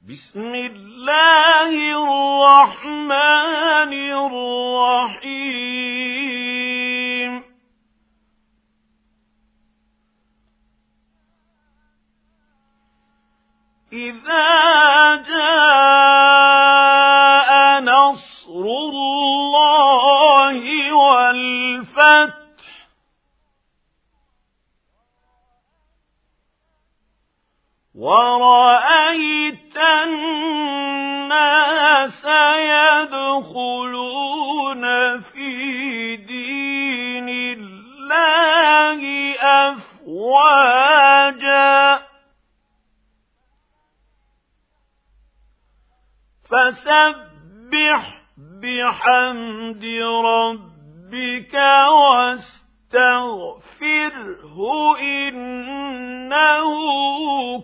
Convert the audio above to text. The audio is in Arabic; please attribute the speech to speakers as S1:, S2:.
S1: بسم الله الرحمن الرحيم إذا جاء نصر الله والفتح ورأيت الناس يدخلون في دين الله أفواجا فسبح بحمد ربك واستغفره إنه